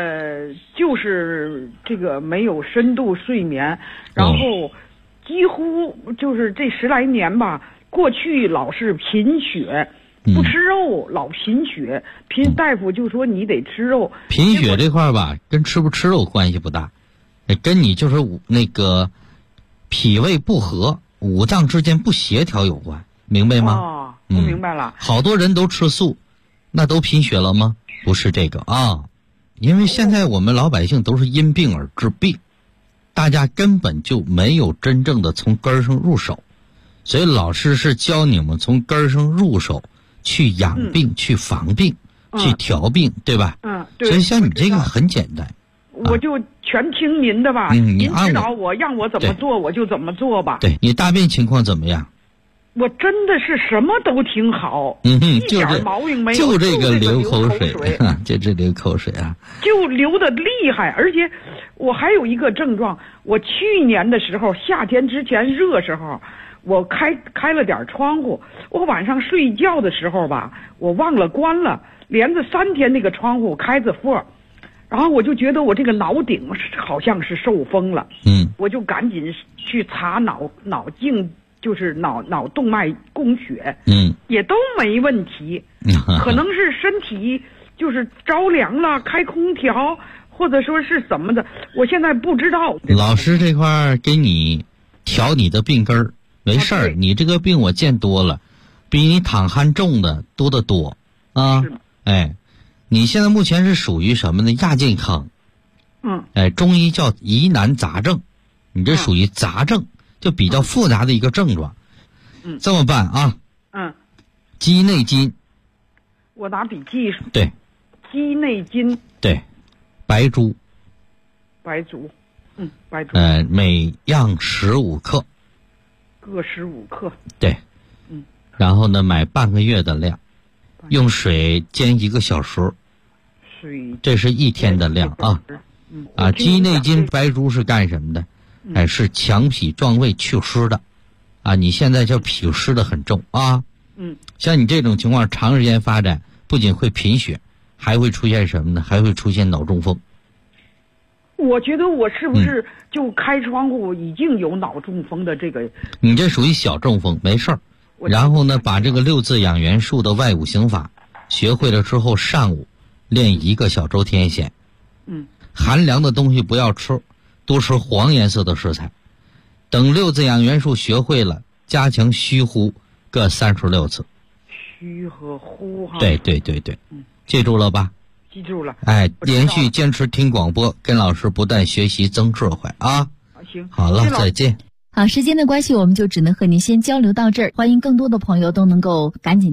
就是这个没有深度睡眠，然后几乎就是这10来年吧，过去老是贫血，不吃肉，老贫血，大夫就说你得吃肉。 贫血这块吧，跟吃不吃肉关系不大，跟你就是那个脾胃不和、五脏之间不协调有关，明白吗？ 我明白了。 好多人都吃素，那都贫血了吗？不是这个啊，因为现在我们老百姓都是因病而治病，大家根本就没有真正的从根儿上入手，所以老师是教你们从根儿上入手，去养病、去防病、去调病，对吧？ 对。 所以像你这个很简单， 我就全听您的吧。您指导我，让我怎么做我就怎么做吧。 对，你大便情况怎么样？ 我真的是什么都挺好，一点毛病没有， 就这个流口水，就这流口水啊， 就流的厉害。而且我还有一个症状，我去年的时候夏天之前热时候，我开了点窗户，我晚上睡觉的时候吧，我忘了关了，连着3天那个窗户开着缝，然后我就觉得我这个脑顶好像是受风了，我就赶紧去查脑镜，就是脑动脉供血，也都没问题，可能是身体就是着凉了，开空调，或者说是怎么的，我现在不知道。 老师这块给你调你的病根儿，没事儿，你这个病我见多了，比你躺鼾重的多得多啊！哎，你现在目前是属于什么呢？亚健康。中医叫疑难杂症，你这属于杂症，就比较复杂的一个症状。这么办啊？鸡内金。 我拿笔记。 对。 鸡内金。 对。白术。 白术。白术。 每样15克。 各15克。 对。然后呢，买半个月的量，用水煎1个小时。这是1天的量啊。鸡内金、白术是干什么的？是强脾壮胃祛湿的，你现在就脾湿的很重啊。像你这种情况长时间发展，不仅会贫血，还会出现什么呢？还会出现脑中风。 我觉得我是不是就开窗户已经有脑中风的这个？ 你这属于小中风，没事儿。然后呢，把这个6字养元术的外五行法学会了之后，上午练1个小周天线。寒凉的东西不要吃，多吃黄颜色的食材。等6字养元术学会了，加强虚呼各36次。 虚和呼哈。 对，记住了吧？ 记住了。 连续坚持听广播，跟老师不断学习增智慧啊。 行， 好了，再见。 好，时间的关系，我们就只能和您先交流到这儿。欢迎更多的朋友都能够赶紧